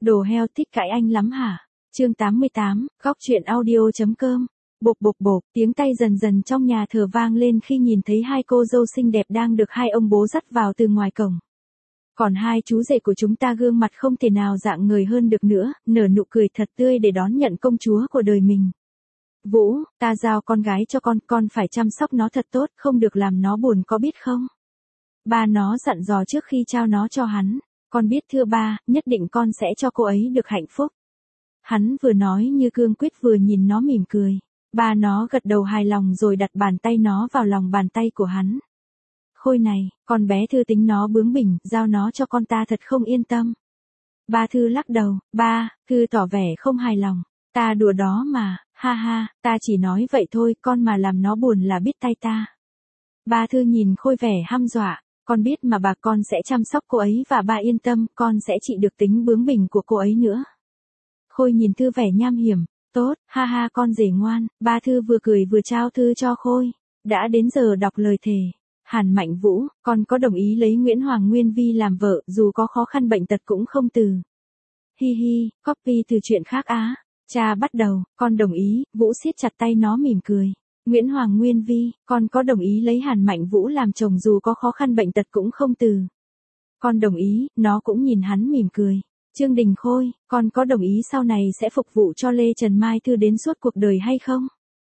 Đồ heo thích cãi anh lắm hả? Chương 88, góc truyện audio.com. Bộp bộp bộp, tiếng tay dần dần trong nhà thờ vang lên khi nhìn thấy hai cô dâu xinh đẹp đang được hai ông bố dắt vào từ ngoài cổng. Còn hai chú rể của chúng ta gương mặt không thể nào rạng ngời hơn được nữa, nở nụ cười thật tươi để đón nhận công chúa của đời mình. Vũ, ta giao con gái cho con phải chăm sóc nó thật tốt, không được làm nó buồn có biết không? Ba nó dặn dò trước khi trao nó cho hắn. Con biết thưa ba, nhất định con sẽ cho cô ấy được hạnh phúc. Hắn vừa nói như cương quyết vừa nhìn nó mỉm cười. Ba nó gật đầu hài lòng rồi đặt bàn tay nó vào lòng bàn tay của hắn. Khôi này, con bé Thư tính nó bướng bỉnh, giao nó cho con ta thật không yên tâm. Ba Thư lắc đầu, ba, Thư tỏ vẻ không hài lòng. Ta đùa đó mà, ha ha, ta chỉ nói vậy thôi, con mà làm nó buồn là biết tay ta. Ba Thư nhìn Khôi vẻ hăm dọa. Con biết mà bà, con sẽ chăm sóc cô ấy và ba yên tâm, con sẽ trị được tính bướng bỉnh của cô ấy nữa. Khôi nhìn Thư vẻ nham hiểm, tốt, ha ha con rể ngoan, ba Thư vừa cười vừa trao thư cho Khôi. Đã đến giờ đọc lời thề. Hàn Mạnh Vũ, con có đồng ý lấy Nguyễn Hoàng Nguyên Vi làm vợ, dù có khó khăn bệnh tật cũng không từ. Hi hi, copy từ chuyện khác á. Cha bắt đầu, con đồng ý, Vũ siết chặt tay nó mỉm cười. Nguyễn Hoàng Nguyên Vi, con có đồng ý lấy Hàn Mạnh Vũ làm chồng dù có khó khăn bệnh tật cũng không từ. Con đồng ý, nó cũng nhìn hắn mỉm cười. Trương Đình Khôi, con có đồng ý sau này sẽ phục vụ cho Lê Trần Mai Thư đến suốt cuộc đời hay không?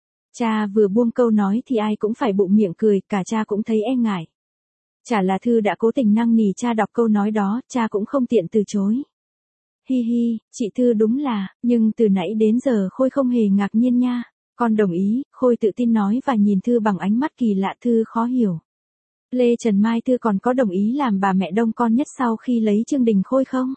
Cha vừa buông câu nói thì ai cũng phải bụng miệng cười, cả cha cũng thấy e ngại. Chả là Thư đã cố tình năn nỉ cha đọc câu nói đó, cha cũng không tiện từ chối. Hi hi, chị Thư đúng là, nhưng từ nãy đến giờ Khôi không hề ngạc nhiên nha. Con đồng ý, Khôi tự tin nói và nhìn Thư bằng ánh mắt kỳ lạ. Thư khó hiểu. Lê Trần Mai Thư còn có đồng ý làm bà mẹ đông con nhất sau khi lấy Trương Đình Khôi không?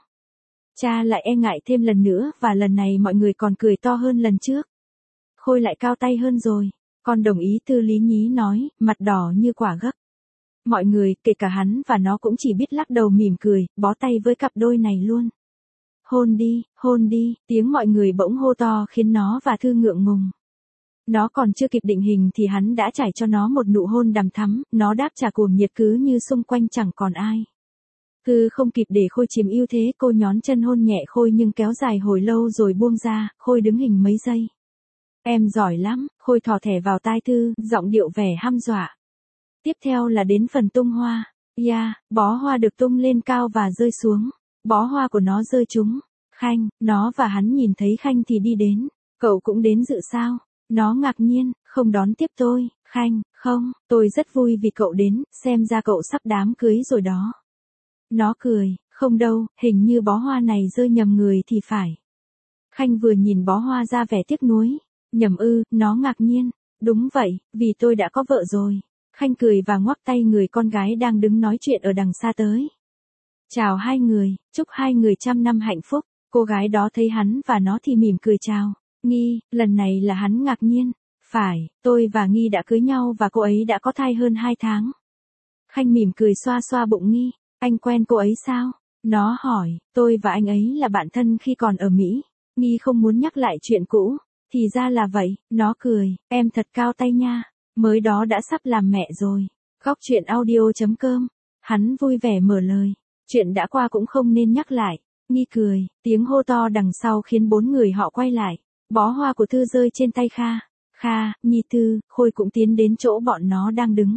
Cha lại e ngại thêm lần nữa và lần này mọi người còn cười to hơn lần trước. Khôi lại cao tay hơn rồi. Con đồng ý, Thư lý nhí nói, mặt đỏ như quả gấc. Mọi người, kể cả hắn và nó cũng chỉ biết lắc đầu mỉm cười, bó tay với cặp đôi này luôn. Hôn đi, tiếng mọi người bỗng hô to khiến nó và Thư ngượng ngùng. Nó còn chưa kịp định hình thì hắn đã trải cho nó một nụ hôn đằm thắm, nó đáp trả cuồng nhiệt cứ như xung quanh chẳng còn ai. Thư không kịp để Khôi chiếm ưu thế, cô nhón chân hôn nhẹ Khôi nhưng kéo dài hồi lâu rồi buông ra, Khôi đứng hình mấy giây. Em giỏi lắm, Khôi thò thẻ vào tai Thư, giọng điệu vẻ hăm dọa. Tiếp theo là đến phần tung hoa. Bó hoa được tung lên cao và rơi xuống. Bó hoa của nó rơi trúng Khanh, nó và hắn nhìn thấy Khanh thì đi đến. Cậu cũng đến dự sao? Nó ngạc nhiên, không đón tiếp tôi. Khanh, không, tôi rất vui vì cậu đến, xem ra cậu sắp đám cưới rồi đó. Nó cười, không đâu, hình như bó hoa này rơi nhầm người thì phải. Khanh vừa nhìn bó hoa ra vẻ tiếc nuối. Nhầm ư, nó ngạc nhiên. Đúng vậy, vì tôi đã có vợ rồi. Khanh cười và ngoắc tay người con gái đang đứng nói chuyện ở đằng xa tới. Chào hai người, chúc hai người trăm năm hạnh phúc. Cô gái đó thấy hắn và nó thì mỉm cười chào. Nghi, lần này là hắn ngạc nhiên. Phải, tôi và Nghi đã cưới nhau và cô ấy đã có thai hơn 2 tháng. Khanh mỉm cười xoa xoa bụng Nghi. Anh quen cô ấy sao? Nó hỏi, tôi và anh ấy là bạn thân khi còn ở Mỹ. Nghi không muốn nhắc lại chuyện cũ. Thì ra là vậy, nó cười, em thật cao tay nha. Mới đó đã sắp làm mẹ rồi. Góc truyện audio.com. Hắn vui vẻ mở lời. Chuyện đã qua cũng không nên nhắc lại. Nghi cười, tiếng hô to đằng sau khiến 4 người họ quay lại. Bó hoa của Thư rơi trên tay Kha, Nhi Thư, Khôi cũng tiến đến chỗ bọn nó đang đứng.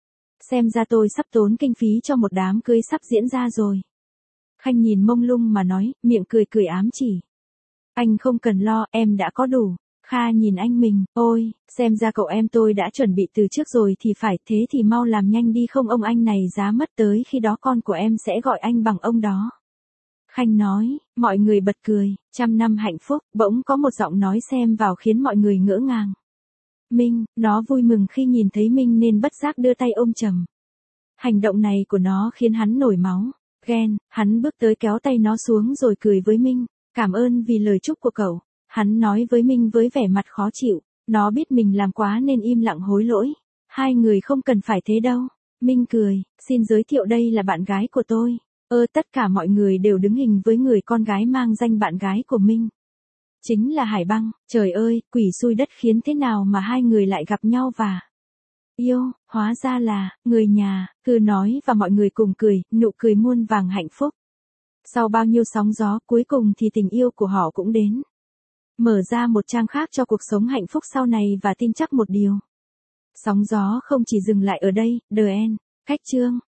Xem ra tôi sắp tốn kinh phí cho một đám cưới sắp diễn ra rồi. Khanh nhìn mông lung mà nói, miệng cười ám chỉ. Anh không cần lo, em đã có đủ. Kha nhìn anh mình, ôi, xem ra cậu em tôi đã chuẩn bị từ trước rồi thì phải, thế thì mau làm nhanh đi không ông anh này giá mất tới khi đó con của em sẽ gọi anh bằng ông đó. Khanh nói, mọi người bật cười, trăm năm hạnh phúc, bỗng có một giọng nói xem vào khiến mọi người ngỡ ngàng. Minh, nó vui mừng khi nhìn thấy Minh nên bất giác đưa tay ôm chầm. Hành động này của nó khiến hắn nổi máu, ghen, hắn bước tới kéo tay nó xuống rồi cười với Minh, cảm ơn vì lời chúc của cậu. Hắn nói với Minh với vẻ mặt khó chịu, nó biết mình làm quá nên im lặng hối lỗi. Hai người không cần phải thế đâu. Minh cười, xin giới thiệu đây là bạn gái của tôi. Tất cả mọi người đều đứng hình với người con gái mang danh bạn gái của Minh. Chính là Hải Băng, trời ơi, quỷ xui đất khiến thế nào mà hai người lại gặp nhau và yêu, hóa ra là người nhà, cứ nói và mọi người cùng cười, nụ cười muôn vàng hạnh phúc. Sau bao nhiêu sóng gió, cuối cùng thì tình yêu của họ cũng đến. Mở ra một trang khác cho cuộc sống hạnh phúc sau này và tin chắc một điều. Sóng gió không chỉ dừng lại ở đây, The End. Khách chương.